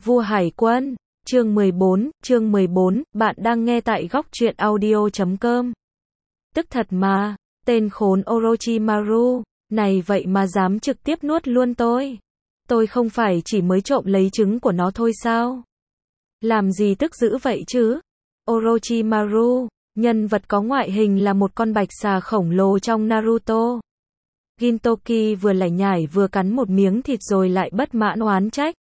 Vua Hải Quân, chương 14, bạn đang nghe tại góc truyện audio.com. Tức thật mà, tên khốn Orochimaru, này vậy mà dám trực tiếp nuốt luôn tôi. Tôi không phải chỉ mới trộm lấy trứng của nó thôi sao? Làm gì tức dữ vậy chứ? Orochimaru, nhân vật có ngoại hình là một con bạch xà khổng lồ trong Naruto. Gintoki vừa lải nhải vừa cắn một miếng thịt rồi lại bất mãn oán trách.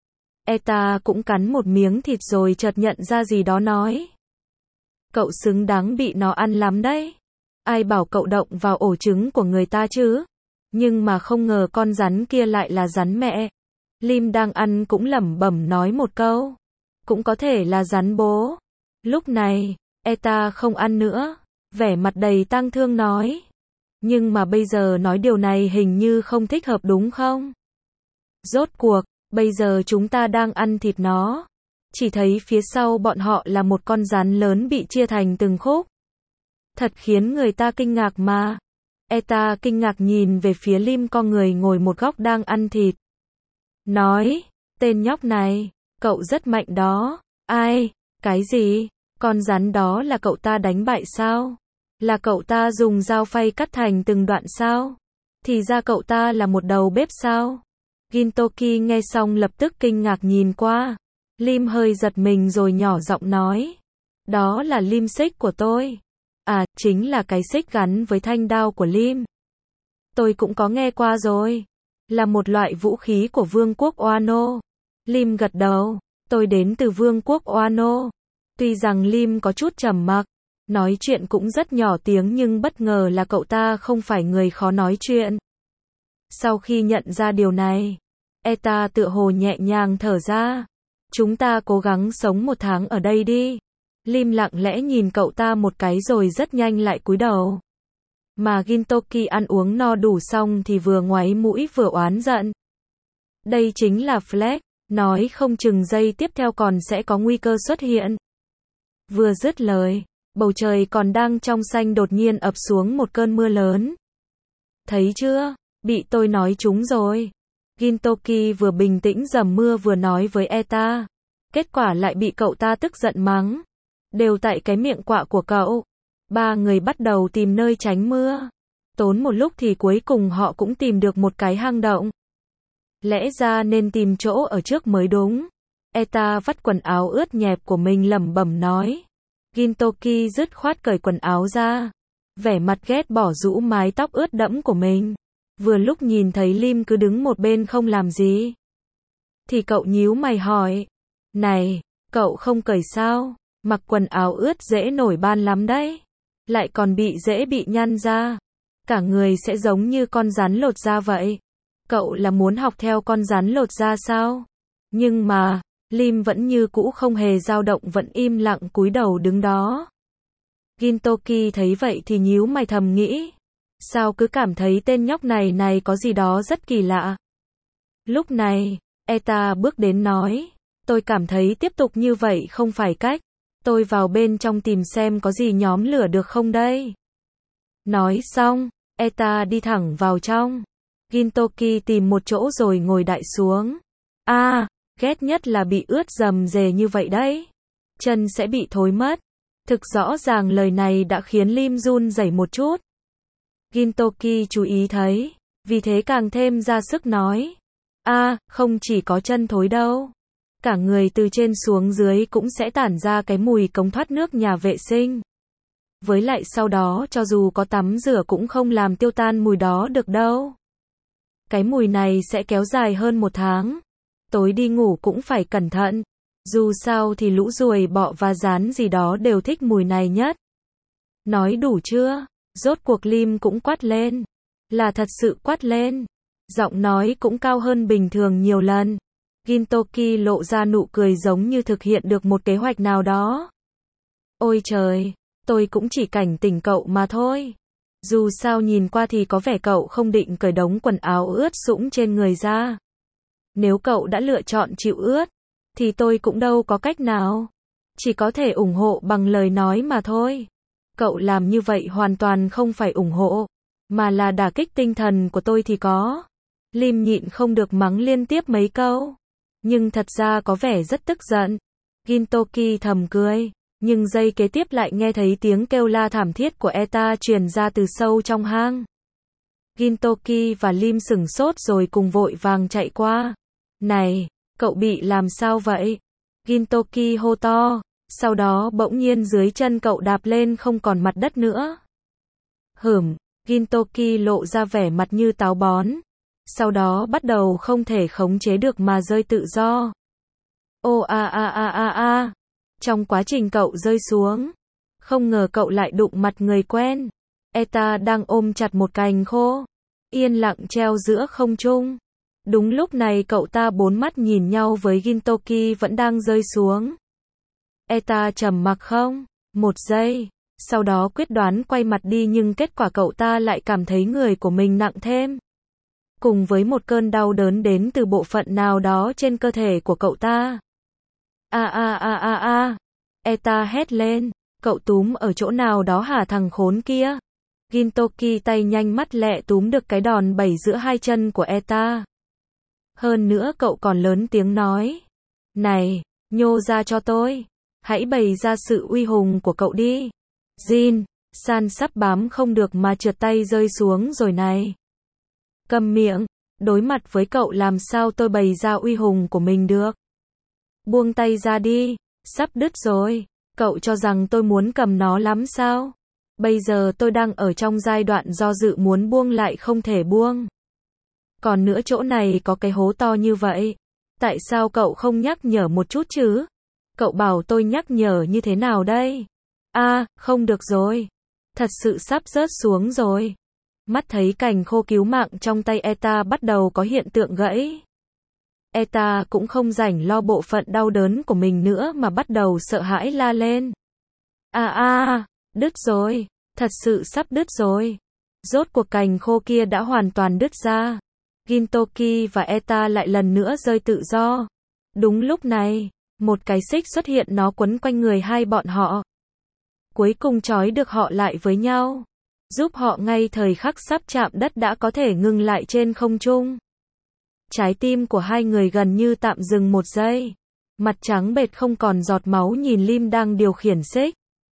Eta cũng cắn một miếng thịt rồi chợt nhận ra gì đó nói. Cậu xứng đáng bị nó ăn lắm đấy. Ai bảo cậu động vào ổ trứng của người ta chứ? Nhưng mà không ngờ con rắn kia lại là rắn mẹ. Lim đang ăn cũng lẩm bẩm nói một câu. Cũng có thể là rắn bố. Lúc này, Eta không ăn nữa. Vẻ mặt đầy tang thương nói. Nhưng mà bây giờ nói điều này hình như không thích hợp đúng không? Rốt cuộc, bây giờ chúng ta đang ăn thịt nó. Chỉ thấy phía sau bọn họ là một con rắn lớn bị chia thành từng khúc. Thật khiến người ta kinh ngạc mà. Eta kinh ngạc nhìn về phía Lim con người ngồi một góc đang ăn thịt. Nói, tên nhóc này, cậu rất mạnh đó. Ai? Cái gì? Con rắn đó là cậu ta đánh bại sao? Là cậu ta dùng dao phay cắt thành từng đoạn sao? Thì ra cậu ta là một đầu bếp sao? Gintoki nghe xong lập tức kinh ngạc nhìn qua. Lim hơi giật mình rồi nhỏ giọng nói. Đó là lim xích của tôi. À, chính là cái xích gắn với thanh đao của Lim. Tôi cũng có nghe qua rồi. Là một loại vũ khí của Vương quốc Wano. Lim gật đầu. Tôi đến từ Vương quốc Wano. Tuy rằng Lim có chút trầm mặc, nói chuyện cũng rất nhỏ tiếng nhưng bất ngờ là cậu ta không phải người khó nói chuyện. Sau khi nhận ra điều này, Eta tựa hồ nhẹ nhàng thở ra. Chúng ta cố gắng sống một tháng ở đây đi. Lim lặng lẽ nhìn cậu ta một cái rồi rất nhanh lại cúi đầu. Mà Gintoki ăn uống no đủ xong thì vừa ngoáy mũi vừa oán giận. Đây chính là Flex, nói không chừng giây tiếp theo còn sẽ có nguy cơ xuất hiện. Vừa dứt lời, bầu trời còn đang trong xanh đột nhiên ập xuống một cơn mưa lớn. Thấy chưa? Bị tôi nói trúng rồi. Gintoki vừa bình tĩnh dầm mưa vừa nói với Eta. Kết quả lại bị cậu ta tức giận mắng. Đều tại cái miệng quạ của cậu. Ba người bắt đầu tìm nơi tránh mưa. Tốn một lúc thì cuối cùng họ cũng tìm được một cái hang động. Lẽ ra nên tìm chỗ ở trước mới đúng. Eta vắt quần áo ướt nhẹp của mình lẩm bẩm nói. Gintoki dứt khoát cởi quần áo ra. Vẻ mặt ghét bỏ rũ mái tóc ướt đẫm của mình. Vừa lúc nhìn thấy Lim cứ đứng một bên không làm gì. Thì cậu nhíu mày hỏi. Này, cậu không cởi sao? Mặc quần áo ướt dễ nổi ban lắm đấy. Lại còn dễ bị nhăn ra. Cả người sẽ giống như con rắn lột da vậy. Cậu là muốn học theo con rắn lột da sao? Nhưng mà, Lim vẫn như cũ không hề dao động vẫn im lặng cúi đầu đứng đó. Gintoki thấy vậy thì nhíu mày thầm nghĩ. Sao cứ cảm thấy tên nhóc này có gì đó rất kỳ lạ. Lúc này, Eta bước đến nói. Tôi cảm thấy tiếp tục như vậy không phải cách. Tôi vào bên trong tìm xem có gì nhóm lửa được không đây. Nói xong, Eta đi thẳng vào trong. Gintoki tìm một chỗ rồi ngồi đại xuống. Ghét nhất là bị ướt rầm rề như vậy đấy. Chân sẽ bị thối mất. Thực rõ ràng lời này đã khiến Lim run rẩy một chút. Gintoki chú ý thấy, vì thế càng thêm ra sức nói. Không chỉ có chân thối đâu. Cả người từ trên xuống dưới cũng sẽ tản ra cái mùi cống thoát nước nhà vệ sinh. Với lại sau đó cho dù có tắm rửa cũng không làm tiêu tan mùi đó được đâu. Cái mùi này sẽ kéo dài hơn một tháng. Tối đi ngủ cũng phải cẩn thận. Dù sao thì lũ ruồi bọ và rán gì đó đều thích mùi này nhất. Nói đủ chưa? Rốt cuộc Lim cũng quát lên. Là thật sự quát lên. Giọng nói cũng cao hơn bình thường nhiều lần. Gintoki lộ ra nụ cười giống như thực hiện được một kế hoạch nào đó. Ôi trời, tôi cũng chỉ cảnh tỉnh cậu mà thôi. Dù sao nhìn qua thì có vẻ cậu không định cởi đống quần áo ướt sũng trên người ra. Nếu cậu đã lựa chọn chịu ướt, thì tôi cũng đâu có cách nào. Chỉ có thể ủng hộ bằng lời nói mà thôi. Cậu làm như vậy hoàn toàn không phải ủng hộ, mà là đả kích tinh thần của tôi thì có. Lim nhịn không được mắng liên tiếp mấy câu. nhưng thật ra có vẻ rất tức giận. Gintoki thầm cười, nhưng giây kế tiếp lại nghe thấy tiếng kêu la thảm thiết của Eta truyền ra từ sâu trong hang. Gintoki và Lim sửng sốt rồi cùng vội vàng chạy qua. Này, cậu bị làm sao vậy? Gintoki hô to, sau đó bỗng nhiên dưới chân cậu đạp lên không còn mặt đất nữa. Gintoki lộ ra vẻ mặt như táo bón. Sau đó bắt đầu không thể khống chế được mà rơi tự do. Ô a a a a a. Trong quá trình cậu rơi xuống, không ngờ cậu lại đụng mặt người quen. Eta đang ôm chặt một cành khô, yên lặng treo giữa không trung. Đúng lúc này cậu ta bốn mắt nhìn nhau với Gintoki vẫn đang rơi xuống. Eta trầm mặc không? Một giây, sau đó quyết đoán quay mặt đi nhưng kết quả cậu ta lại cảm thấy người của mình nặng thêm. Cùng với một cơn đau đớn đến từ bộ phận nào đó trên cơ thể của cậu ta. A a a a a. Eta hét lên, cậu túm ở chỗ nào đó hả thằng khốn kia? Gintoki tay nhanh mắt lẹ túm được cái đòn bẩy giữa hai chân của Eta. Hơn nữa cậu còn lớn tiếng nói. Này, nhô ra cho tôi. Hãy bày ra sự uy hùng của cậu đi. San sắp bám không được mà trượt tay rơi xuống rồi này. Câm miệng, đối mặt với cậu làm sao tôi bày ra uy hùng của mình được. Buông tay ra đi, sắp đứt rồi. Cậu cho rằng tôi muốn cầm nó lắm sao? Bây giờ tôi đang ở trong giai đoạn do dự muốn buông lại không thể buông. Còn nữa chỗ này có cái hố to như vậy. Tại sao cậu không nhắc nhở một chút chứ? Cậu bảo tôi nhắc nhở như thế nào đây? Không được rồi. Thật sự sắp rớt xuống rồi. Mắt thấy cành khô cứu mạng trong tay Eta bắt đầu có hiện tượng gãy. Eta cũng không rảnh lo bộ phận đau đớn của mình nữa mà bắt đầu sợ hãi la lên. Đứt rồi. Thật sự sắp đứt rồi. Rốt cuộc cành khô kia đã hoàn toàn đứt ra. Gintoki và Eta lại lần nữa rơi tự do. Đúng lúc này, một cái xích xuất hiện nó quấn quanh người hai bọn họ. Cuối cùng trói được họ lại với nhau. Giúp họ ngay thời khắc sắp chạm đất đã có thể ngừng lại trên không trung. Trái tim của hai người gần như tạm dừng một giây. Mặt trắng bệch không còn giọt máu nhìn Lim đang điều khiển xích.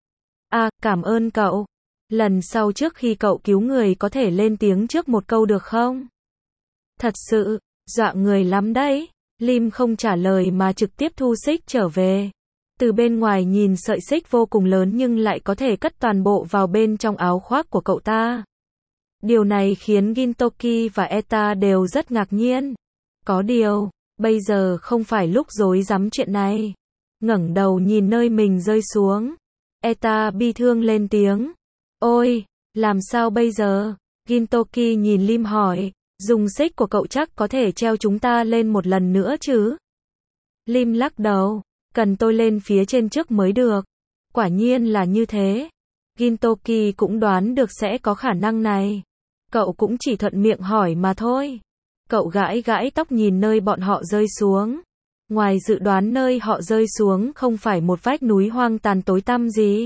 Cảm ơn cậu. Lần sau trước khi cậu cứu người có thể lên tiếng trước một câu được không? Thật sự, dọa người lắm đấy. Lim không trả lời mà trực tiếp thu xích trở về. Từ bên ngoài nhìn sợi xích vô cùng lớn nhưng lại có thể cất toàn bộ vào bên trong áo khoác của cậu ta. Điều này khiến Gintoki và Eta đều rất ngạc nhiên. Có điều, bây giờ không phải lúc rối rắm chuyện này. Ngẩng đầu nhìn nơi mình rơi xuống. Eta bi thương lên tiếng. Ôi, làm sao bây giờ? Gintoki nhìn Lim hỏi. Dùng xích của cậu chắc có thể treo chúng ta lên một lần nữa chứ? Lim lắc đầu. Cần tôi lên phía trên trước mới được. Quả nhiên là như thế. Gintoki cũng đoán được sẽ có khả năng này. Cậu cũng chỉ thuận miệng hỏi mà thôi. Cậu gãi gãi tóc nhìn nơi bọn họ rơi xuống. Ngoài dự đoán nơi họ rơi xuống không phải một vách núi hoang tàn tối tăm gì,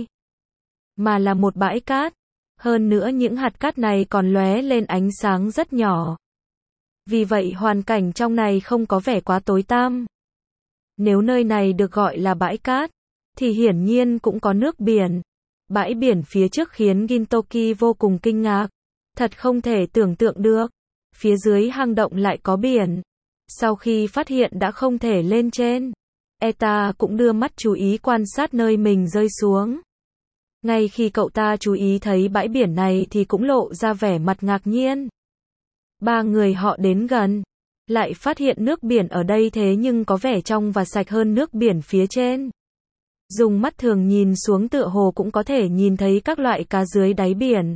mà là một bãi cát. Hơn nữa những hạt cát này còn lóe lên ánh sáng rất nhỏ. Vì vậy hoàn cảnh trong này không có vẻ quá tối tăm. Nếu nơi này được gọi là bãi cát, thì hiển nhiên cũng có nước biển. Bãi biển phía trước khiến Gintoki vô cùng kinh ngạc. Thật không thể tưởng tượng được. Phía dưới hang động lại có biển. Sau khi phát hiện đã không thể lên trên, Eta cũng đưa mắt chú ý quan sát nơi mình rơi xuống. Ngay khi cậu ta chú ý thấy bãi biển này thì cũng lộ ra vẻ mặt ngạc nhiên. Ba người họ đến gần, lại phát hiện nước biển ở đây thế nhưng có vẻ trong và sạch hơn nước biển phía trên. Dùng mắt thường nhìn xuống tựa hồ cũng có thể nhìn thấy các loại cá dưới đáy biển.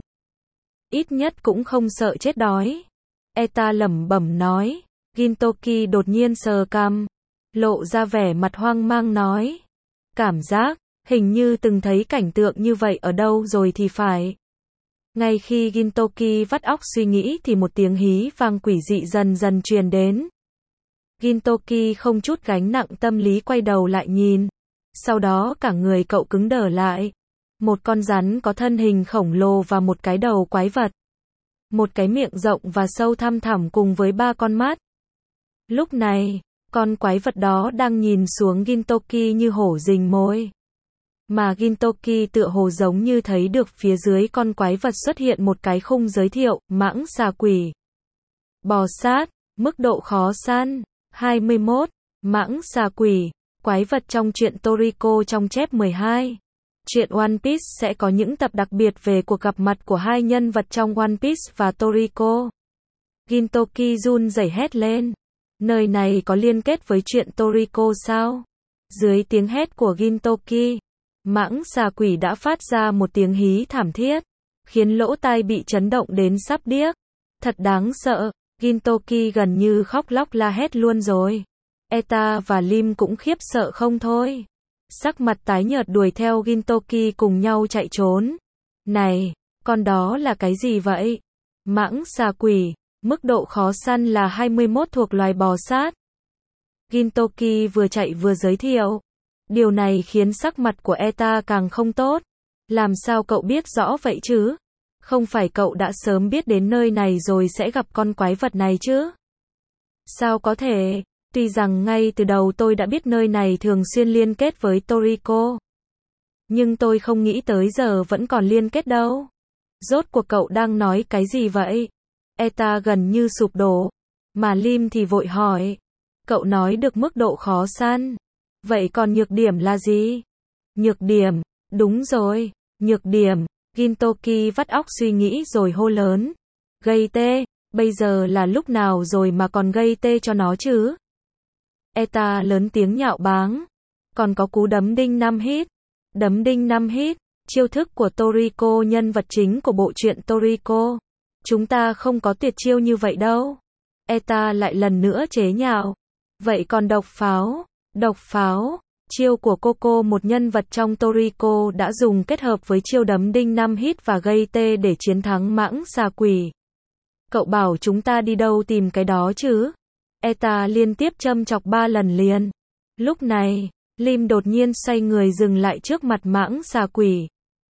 Ít nhất cũng không sợ chết đói. Eta lẩm bẩm nói. Gintoki đột nhiên sờ cằm, lộ ra vẻ mặt hoang mang nói. Cảm giác, hình như từng thấy cảnh tượng như vậy ở đâu rồi thì phải. Ngay khi Gintoki vắt óc suy nghĩ thì một tiếng hí vang quỷ dị dần dần truyền đến. Gintoki không chút gánh nặng tâm lý quay đầu lại nhìn. Sau đó cả người cậu cứng đờ lại. Một con rắn có thân hình khổng lồ và một cái đầu quái vật. Một cái miệng rộng và sâu thăm thẳm cùng với ba con mắt. Lúc này, Con quái vật đó đang nhìn xuống Gintoki như hổ rình mồi. Mà Gintoki tựa hồ giống như thấy được phía dưới con quái vật xuất hiện một cái khung giới thiệu, mãng xà quỷ. Bò sát, mức độ khó săn. 21. Mãng xà quỷ, quái vật trong truyện Toriko trong chép 12. Truyện One Piece sẽ có những tập đặc biệt về cuộc gặp mặt của hai nhân vật trong One Piece và Toriko. Gintoki run rẩy hét lên. Nơi này có liên kết với truyện Toriko sao? Dưới tiếng hét của Gintoki, mãng xà quỷ đã phát ra một tiếng hí thảm thiết, khiến lỗ tai bị chấn động đến sắp điếc. Thật đáng sợ, Gintoki gần như khóc lóc la hét luôn rồi. Eta và Lim cũng khiếp sợ không thôi. Sắc mặt tái nhợt đuổi theo Gintoki cùng nhau chạy trốn. Này, con đó là cái gì vậy? Mãng xà quỷ, mức độ khó săn là 21 thuộc loài bò sát. Gintoki vừa chạy vừa giới thiệu. Điều này khiến sắc mặt của Eta càng không tốt. Làm sao cậu biết rõ vậy chứ? Không phải cậu đã sớm biết đến nơi này rồi sẽ gặp con quái vật này chứ? Sao có thể? Tuy rằng ngay từ đầu tôi đã biết nơi này thường xuyên liên kết với Toriko. Nhưng tôi không nghĩ tới giờ vẫn còn liên kết đâu. Rốt cuộc cậu đang nói cái gì vậy? Eta gần như sụp đổ. Mà Lim thì vội hỏi. Cậu nói được mức độ khó săn. Vậy còn nhược điểm là gì? Nhược điểm, đúng rồi, nhược điểm. Gintoki vắt óc suy nghĩ rồi hô lớn. Gây tê, bây giờ là lúc nào rồi mà còn gây tê cho nó chứ? Eta lớn tiếng nhạo báng. Còn có cú đấm đinh 5 hit. Đấm đinh 5 hit, chiêu thức của Toriko, nhân vật chính của bộ truyện Toriko. Chúng ta không có tuyệt chiêu như vậy đâu. Eta lại lần nữa chế nhạo. Vậy còn độc pháo? Độc pháo, chiêu của Coco, một nhân vật trong Toriko đã dùng kết hợp với chiêu đấm đinh 5 hit và gây tê để chiến thắng mãng xà quỷ. Cậu bảo chúng ta đi đâu tìm cái đó chứ? Eta liên tiếp châm chọc 3 lần liền. Lúc này, Lim đột nhiên xoay người dừng lại trước mặt mãng xà quỷ.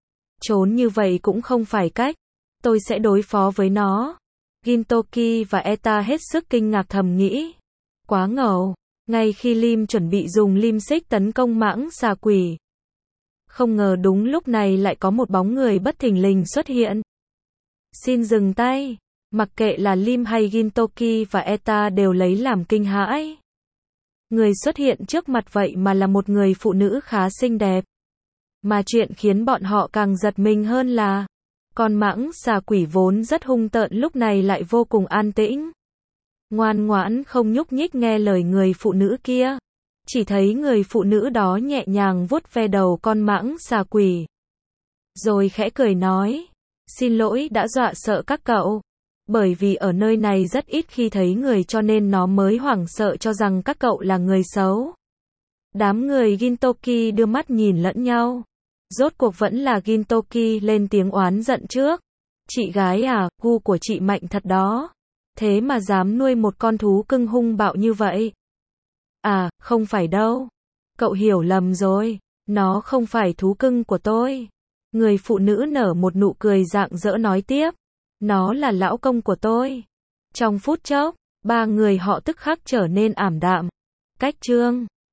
Trốn như vậy cũng không phải cách. Tôi sẽ đối phó với nó. Gintoki và Eta hết sức kinh ngạc thầm nghĩ. Quá ngầu. Ngay khi Lim chuẩn bị dùng lim xích tấn công mãng xà quỷ, không ngờ đúng lúc này lại có một bóng người bất thình lình xuất hiện. Xin dừng tay. Mặc kệ là Lim hay Gintoki và Eta đều lấy làm kinh hãi. Người xuất hiện trước mặt vậy mà là một người phụ nữ khá xinh đẹp. Mà chuyện khiến bọn họ càng giật mình hơn là con mãng xà quỷ vốn rất hung tợn lúc này lại vô cùng an tĩnh. Ngoan ngoãn không nhúc nhích nghe lời người phụ nữ kia. Chỉ thấy người phụ nữ đó nhẹ nhàng vuốt ve đầu con mãng xà quỷ. Rồi khẽ cười nói. Xin lỗi đã dọa sợ các cậu. Bởi vì ở nơi này rất ít khi thấy người cho nên nó mới hoảng sợ cho rằng các cậu là người xấu. Đám người Gintoki đưa mắt nhìn lẫn nhau. Rốt cuộc vẫn là Gintoki lên tiếng oán giận trước. Chị gái à, gu của chị mạnh thật đó. Thế mà dám nuôi một con thú cưng hung bạo như vậy. À, không phải đâu. Cậu hiểu lầm rồi. Nó không phải thú cưng của tôi. Người phụ nữ nở một nụ cười rạng rỡ nói tiếp. Nó là lão công của tôi. Trong phút chốc, 3 người họ tức khắc trở nên ảm đạm. Cách chương